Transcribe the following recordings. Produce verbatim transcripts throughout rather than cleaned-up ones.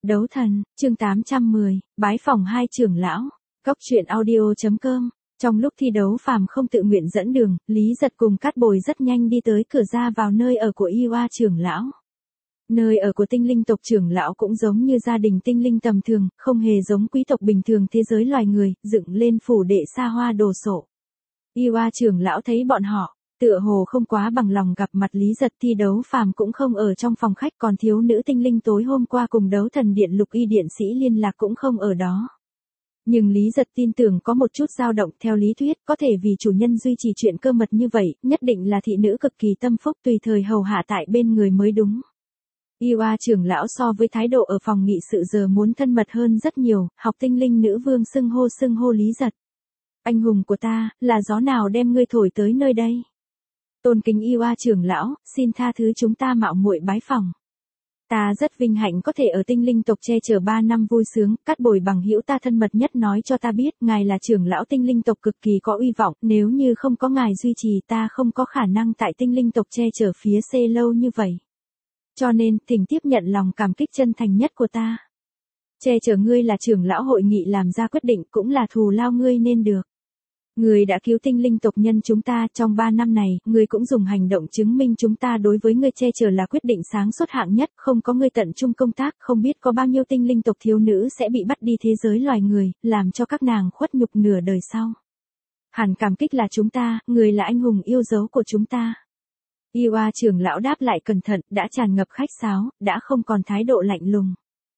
Đấu thần, chương tám trăm mười, bái phỏng hai trưởng lão. Góc truyện audio.com. Trong lúc thi đấu phàm không tự nguyện dẫn đường, Lý Giật cùng Cát Bồi rất nhanh đi tới cửa ra vào nơi ở của Y Oa trưởng lão. Nơi ở của tinh linh tộc trưởng lão cũng giống như gia đình tinh linh tầm thường, không hề giống quý tộc bình thường thế giới loài người, dựng lên phủ đệ xa hoa đồ sộ. Y Oa trưởng lão thấy bọn họ, tựa hồ không quá bằng lòng gặp mặt Lý Giật. Thi đấu phàm cũng không ở trong phòng khách, còn thiếu nữ tinh linh tối hôm qua cùng đấu thần điện lục y điện sĩ liên lạc cũng không ở đó. Nhưng Lý Giật tin tưởng có một chút dao động. Theo lý thuyết, có thể vì chủ nhân duy trì chuyện cơ mật như vậy, nhất định là thị nữ cực kỳ tâm phúc tùy thời hầu hạ tại bên người mới đúng. Y Oa trưởng lão so với thái độ ở phòng nghị sự giờ muốn thân mật hơn rất nhiều, học tinh linh nữ vương xưng hô xưng hô Lý Giật. Anh hùng của ta, là gió nào đem ngươi thổi tới nơi đây? Tôn kính Y Oa trưởng lão, xin tha thứ chúng ta mạo muội bái phỏng. Ta rất vinh hạnh có thể ở tinh linh tộc che chở ba năm vui sướng. Cát Bồi bằng hữu ta thân mật nhất nói cho ta biết, ngài là trưởng lão tinh linh tộc cực kỳ có uy vọng, nếu như không có ngài duy trì ta không có khả năng tại tinh linh tộc che chở phía C lâu như vậy. Cho nên, thỉnh tiếp nhận lòng cảm kích chân thành nhất của ta. Che chở ngươi là trưởng lão hội nghị làm ra quyết định, cũng là thù lao ngươi nên được. Ngươi đã cứu tinh linh tộc nhân chúng ta trong ba năm này, ngươi cũng dùng hành động chứng minh chúng ta đối với ngươi che chở là quyết định sáng suốt hạng nhất, không có ngươi tận trung công tác, không biết có bao nhiêu tinh linh tộc thiếu nữ sẽ bị bắt đi thế giới loài người, làm cho các nàng khuất nhục nửa đời sau. Hẳn cảm kích là chúng ta, ngươi là anh hùng yêu dấu của chúng ta. Y Oa trưởng lão đáp lại cẩn thận, đã tràn ngập khách sáo, đã không còn thái độ lạnh lùng.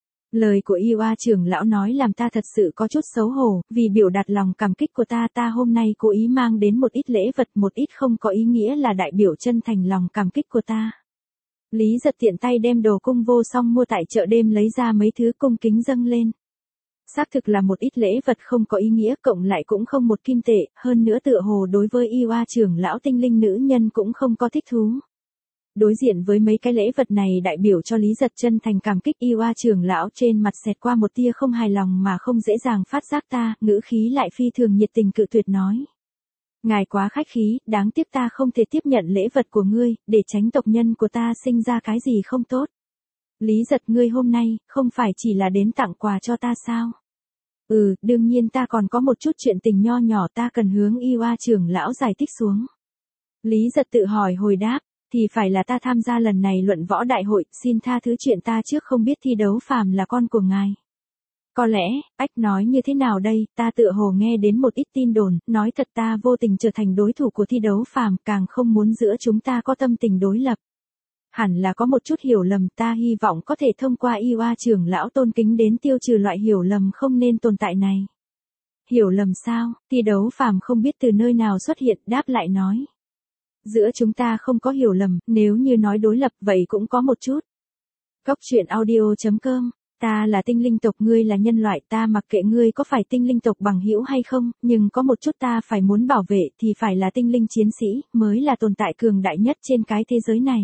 Lời của Y Oa trưởng lão nói làm ta thật sự có chút xấu hổ, vì biểu đạt lòng cảm kích của ta ta hôm nay cố ý mang đến một ít lễ vật, một ít không có ý nghĩa là đại biểu chân thành lòng cảm kích của ta. Lý Giật tiện tay đem đồ cung vô song mua tại chợ đêm lấy ra mấy thứ cung kính dâng lên. Xác thực là một ít lễ vật không có ý nghĩa, cộng lại cũng không một kim tệ, hơn nữa tựa hồ đối với Y Oa trưởng lão tinh linh nữ nhân cũng không có thích thú. Đối diện với mấy cái lễ vật này đại biểu cho Lý Giật chân thành cảm kích, Y Oa trưởng lão trên mặt xẹt qua một tia không hài lòng mà không dễ dàng phát giác ta, ngữ khí lại phi thường nhiệt tình cự tuyệt nói. Ngài quá khách khí, đáng tiếc ta không thể tiếp nhận lễ vật của ngươi, để tránh tộc nhân của ta sinh ra cái gì không tốt. Lý Giật, ngươi hôm nay, không phải chỉ là đến tặng quà cho ta sao? Ừ, đương nhiên ta còn có một chút chuyện tình nho nhỏ ta cần hướng Y Oa trưởng lão giải thích xuống. Lý Giật tự hỏi hồi đáp, thì phải là ta tham gia lần này luận võ đại hội, xin tha thứ chuyện ta trước không biết thi đấu phàm là con của ngài. Có lẽ, ách nói như thế nào đây, ta tựa hồ nghe đến một ít tin đồn, nói thật ta vô tình trở thành đối thủ của thi đấu phàm, càng không muốn giữa chúng ta có tâm tình đối lập. Hẳn là có một chút hiểu lầm, ta hy vọng có thể thông qua Y Oa trưởng lão tôn kính đến tiêu trừ loại hiểu lầm không nên tồn tại này. Hiểu lầm sao? Thi đấu phàm không biết từ nơi nào xuất hiện, đáp lại nói. Giữa chúng ta không có hiểu lầm, nếu như nói đối lập vậy cũng có một chút. Góc truyện audio.com. Ta là tinh linh tộc, ngươi là nhân loại, ta mặc kệ ngươi có phải tinh linh tộc bằng hữu hay không, nhưng có một chút ta phải muốn bảo vệ thì phải là tinh linh chiến sĩ, mới là tồn tại cường đại nhất trên cái thế giới này.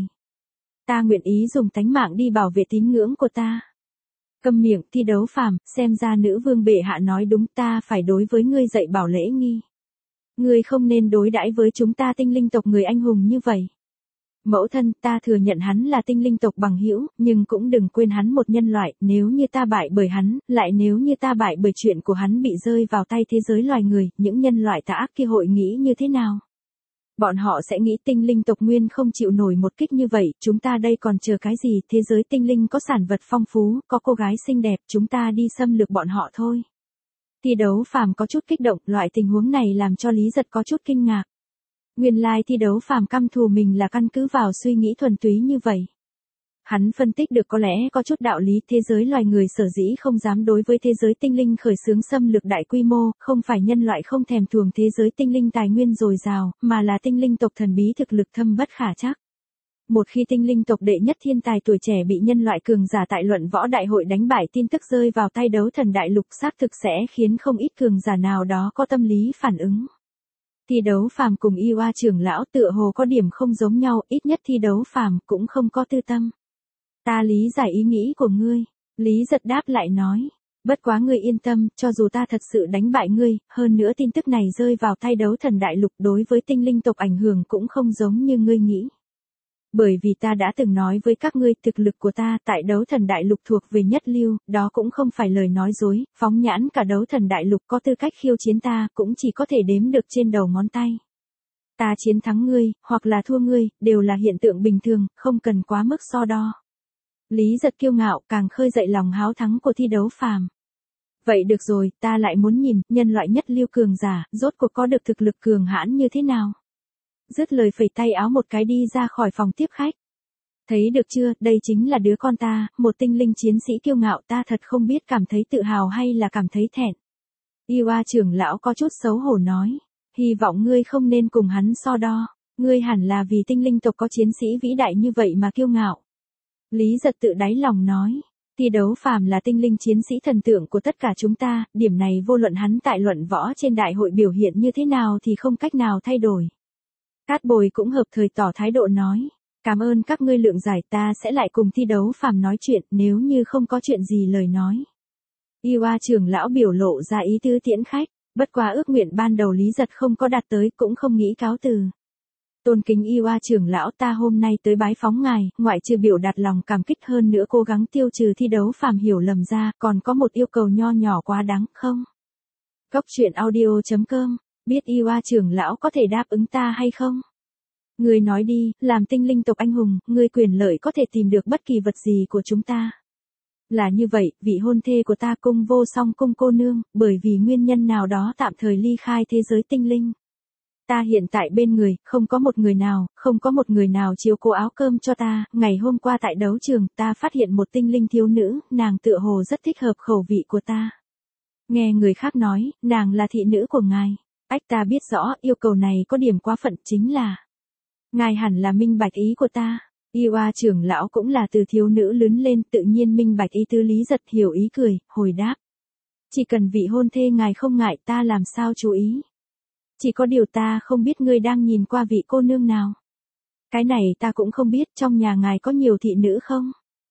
Ta nguyện ý dùng tánh mạng đi bảo vệ tín ngưỡng của ta. Câm miệng, thi đấu phàm, xem ra nữ vương bệ hạ nói đúng, ta phải đối với ngươi dạy bảo lễ nghi. Ngươi không nên đối đãi với chúng ta tinh linh tộc người anh hùng như vậy. Mẫu thân, ta thừa nhận hắn là tinh linh tộc bằng hữu, nhưng cũng đừng quên hắn một nhân loại, nếu như ta bại bởi hắn, lại nếu như ta bại bởi chuyện của hắn bị rơi vào tay thế giới loài người, những nhân loại tà ác kia hội nghĩ như thế nào? Bọn họ sẽ nghĩ tinh linh tộc nguyên không chịu nổi một kích như vậy, chúng ta đây còn chờ cái gì, thế giới tinh linh có sản vật phong phú, có cô gái xinh đẹp, chúng ta đi xâm lược bọn họ thôi. Thi đấu phàm có chút kích động, loại tình huống này làm cho Lý Giật có chút kinh ngạc. Nguyên lai thi đấu phàm căm thù mình là căn cứ vào suy nghĩ thuần túy như vậy. Hắn phân tích được có lẽ có chút đạo lý, thế giới loài người sở dĩ không dám đối với thế giới tinh linh khởi xướng xâm lược đại quy mô, không phải nhân loại không thèm thuồng thế giới tinh linh tài nguyên dồi dào, mà là tinh linh tộc thần bí thực lực thâm bất khả trắc. Một khi tinh linh tộc đệ nhất thiên tài tuổi trẻ bị nhân loại cường giả tại luận võ đại hội đánh bại, tin tức rơi vào tay đấu thần đại lục xác thực sẽ khiến không ít cường giả nào đó có tâm lý phản ứng. Thi đấu phàm cùng Y Oa trưởng lão tựa hồ có điểm không giống nhau, ít nhất thi đấu phàm cũng không có tư tâm. Ta lý giải ý nghĩ của ngươi. Lý Giật đáp lại nói. Bất quá ngươi yên tâm, cho dù ta thật sự đánh bại ngươi, hơn nữa tin tức này rơi vào tay đấu thần đại lục đối với tinh linh tộc ảnh hưởng cũng không giống như ngươi nghĩ. Bởi vì ta đã từng nói với các ngươi thực lực của ta tại đấu thần đại lục thuộc về nhất lưu, đó cũng không phải lời nói dối, phóng nhãn cả đấu thần đại lục có tư cách khiêu chiến ta cũng chỉ có thể đếm được trên đầu ngón tay. Ta chiến thắng ngươi, hoặc là thua ngươi, đều là hiện tượng bình thường, không cần quá mức so đo. Lý Giật kiêu ngạo càng khơi dậy lòng háo thắng của thi đấu phàm. Vậy được rồi, ta lại muốn nhìn, nhân loại nhất lưu cường giả, rốt cuộc có được thực lực cường hãn như thế nào. Dứt lời phẩy tay áo một cái đi ra khỏi phòng tiếp khách. Thấy được chưa, đây chính là đứa con ta, một tinh linh chiến sĩ kiêu ngạo, ta thật không biết cảm thấy tự hào hay là cảm thấy thẹn. Iwa trưởng lão có chút xấu hổ nói, hy vọng ngươi không nên cùng hắn so đo, ngươi hẳn là vì tinh linh tộc có chiến sĩ vĩ đại như vậy mà kiêu ngạo. Lý Giật tự đáy lòng nói, thi đấu phàm là tinh linh chiến sĩ thần tượng của tất cả chúng ta, điểm này vô luận hắn tại luận võ trên đại hội biểu hiện như thế nào thì không cách nào thay đổi. Cát Bồi cũng hợp thời tỏ thái độ nói, cảm ơn các ngươi lượng giải, ta sẽ lại cùng thi đấu phàm nói chuyện nếu như không có chuyện gì lời nói. Iwa trưởng lão biểu lộ ra ý tứ tiễn khách, bất quá ước nguyện ban đầu Lý Giật không có đạt tới cũng không nghĩ cáo từ. Tôn kính Iwa trưởng lão, ta hôm nay tới bái phóng ngài, ngoại trừ biểu đạt lòng cảm kích hơn nữa cố gắng tiêu trừ thi đấu phàm hiểu lầm ra, còn có một yêu cầu nho nhỏ quá đáng không? Cốc truyện audio chấm com, biết Iwa trưởng lão có thể đáp ứng ta hay không? Ngươi nói đi, làm tinh linh tộc anh hùng, ngươi quyền lợi có thể tìm được bất kỳ vật gì của chúng ta. Là như vậy, vị hôn thê của ta Cung Vô Song Cung cô nương, bởi vì nguyên nhân nào đó tạm thời ly khai thế giới tinh linh. Ta hiện tại bên người, không có một người nào, không có một người nào chiếu cố áo cơm cho ta, ngày hôm qua tại đấu trường, ta phát hiện một tinh linh thiếu nữ, nàng tựa hồ rất thích hợp khẩu vị của ta. Nghe người khác nói, nàng là thị nữ của ngài. Ách, ta biết rõ, yêu cầu này có điểm quá phận, chính là ngài hẳn là minh bạch ý của ta. Iwa trưởng lão cũng là từ thiếu nữ lớn lên, tự nhiên minh bạch ý tứ. Lý Giật hiểu ý cười, hồi đáp. Chỉ cần vị hôn thê ngài không ngại, ta làm sao chú ý. Chỉ có điều ta không biết ngươi đang nhìn qua vị cô nương nào. Cái này ta cũng không biết, trong nhà ngài có nhiều thị nữ không?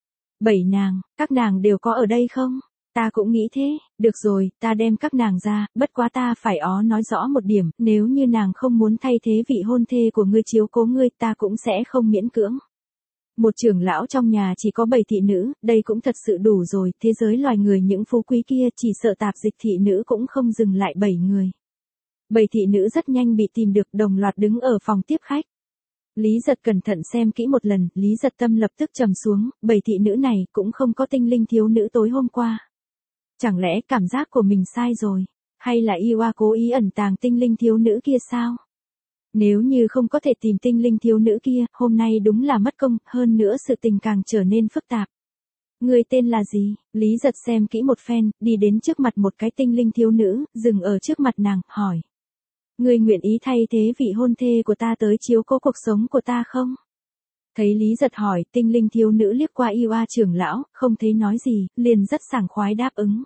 Bảy nàng, các nàng đều có ở đây không? Ta cũng nghĩ thế, được rồi, ta đem các nàng ra, bất quá ta phải ó nói rõ một điểm, nếu như nàng không muốn thay thế vị hôn thê của ngươi chiếu cố ngươi, ta cũng sẽ không miễn cưỡng. Một trưởng lão trong nhà chỉ có bảy thị nữ, đây cũng thật sự đủ rồi, thế giới loài người những phú quý kia chỉ sợ tạp dịch thị nữ cũng không dừng lại bảy người. Bảy thị nữ rất nhanh bị tìm được, đồng loạt đứng ở phòng tiếp khách. Lý Giật cẩn thận xem kỹ một lần, Lý Giật tâm lập tức trầm xuống, bảy thị nữ này cũng không có tinh linh thiếu nữ tối hôm qua. Chẳng lẽ cảm giác của mình sai rồi, hay là Iwa cố ý ẩn tàng tinh linh thiếu nữ kia sao? Nếu như không có thể tìm tinh linh thiếu nữ kia, hôm nay đúng là mất công, hơn nữa sự tình càng trở nên phức tạp. Người tên là gì? Lý Giật xem kỹ một phen, đi đến trước mặt một cái tinh linh thiếu nữ, dừng ở trước mặt nàng, hỏi. Ngươi nguyện ý thay thế vị hôn thê của ta tới chiếu cố cuộc sống của ta không? Thấy Lý Giật hỏi, tinh linh thiếu nữ liếc qua Iwa trưởng lão, không thấy nói gì, liền rất sảng khoái đáp ứng.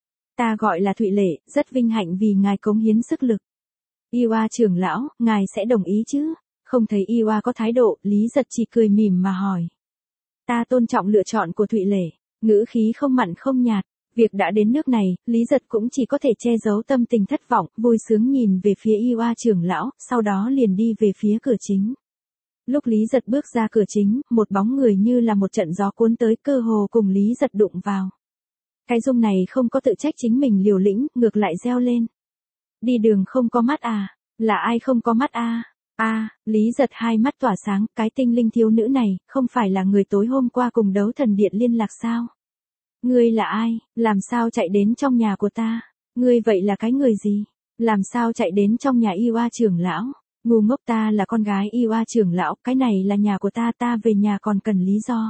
Ta gọi là Thụy Lệ, rất vinh hạnh vì ngài cống hiến sức lực. Iwa trưởng lão, ngài sẽ đồng ý chứ? Không thấy Iwa có thái độ, Lý Giật chỉ cười mỉm mà hỏi. Ta tôn trọng lựa chọn của Thụy Lệ, ngữ khí không mặn không nhạt. Việc đã đến nước này, Lý Giật cũng chỉ có thể che giấu tâm tình thất vọng, vui sướng nhìn về phía Iwa trưởng lão, sau đó liền đi về phía cửa chính. Lúc Lý Giật bước ra cửa chính, một bóng người như là một trận gió cuốn tới, cơ hồ cùng Lý Giật đụng vào. Cái dung này không có tự trách chính mình liều lĩnh, ngược lại reo lên. Đi đường không có mắt à? Là ai không có mắt a? A, à, Lý Giật hai mắt tỏa sáng, cái tinh linh thiếu nữ này, không phải là người tối hôm qua cùng đấu thần điện liên lạc sao? Ngươi là ai, làm sao chạy đến trong nhà của ta? Ngươi vậy là cái người gì? Làm sao chạy đến trong nhà Iwa trưởng lão? Ngu ngốc, ta là con gái Iwa trưởng lão, cái này là nhà của ta, ta về nhà còn cần lý do.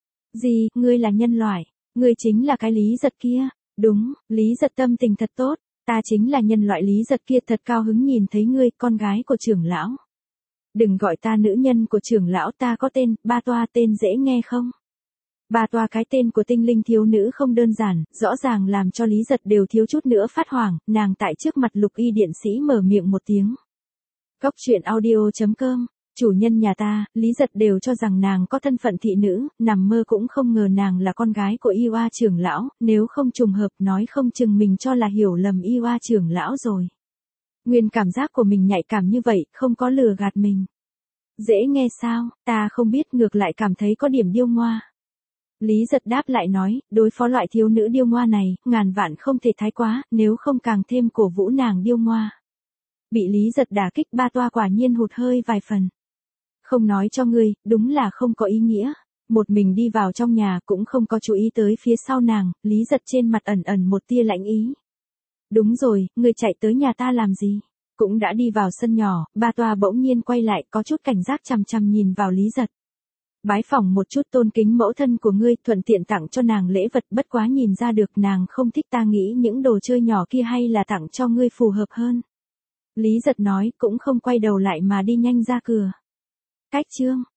Gì, ngươi là nhân loại, ngươi chính là cái Lý Giật kia? Đúng, Lý Giật tâm tình thật tốt, ta chính là nhân loại Lý Giật kia, thật cao hứng nhìn thấy ngươi, con gái của trưởng lão. Đừng gọi ta nữ nhân của trưởng lão, ta có tên, Ba Toa, tên dễ nghe không? Ba Toa, cái tên của tinh linh thiếu nữ không đơn giản, rõ ràng làm cho Lý Giật đều thiếu chút nữa phát hoảng, nàng tại trước mặt Lục Y điện sĩ mở miệng một tiếng. Cốc truyện audio chấm com, chủ nhân nhà ta, Lý Giật đều cho rằng nàng có thân phận thị nữ, nằm mơ cũng không ngờ nàng là con gái của Iwa trưởng lão, nếu không trùng hợp nói không chừng mình cho là hiểu lầm Iwa trưởng lão rồi. Nguyên cảm giác của mình nhạy cảm như vậy, không có lừa gạt mình. Dễ nghe sao, ta không biết, ngược lại cảm thấy có điểm điêu ngoa. Lý Giật đáp lại nói, đối phó loại thiếu nữ điêu ngoa này, ngàn vạn không thể thái quá, nếu không càng thêm cổ vũ nàng điêu ngoa. Bị Lý Giật đả kích, ba toa quả nhiên hụt hơi vài phần. Không nói cho ngươi, đúng là không có ý nghĩa. Một mình đi vào trong nhà cũng không có chú ý tới phía sau nàng, Lý Giật trên mặt ẩn ẩn một tia lạnh ý. Đúng rồi, ngươi chạy tới nhà ta làm gì? Cũng đã đi vào sân nhỏ, ba toa bỗng nhiên quay lại, có chút cảnh giác chằm chằm nhìn vào Lý Giật. Bái phỏng một chút tôn kính mẫu thân của ngươi, thuận tiện tặng cho nàng lễ vật, bất quá nhìn ra được nàng không thích, ta nghĩ những đồ chơi nhỏ kia hay là tặng cho ngươi phù hợp hơn. Lý Giật nói, cũng không quay đầu lại mà đi nhanh ra cửa. Cách chương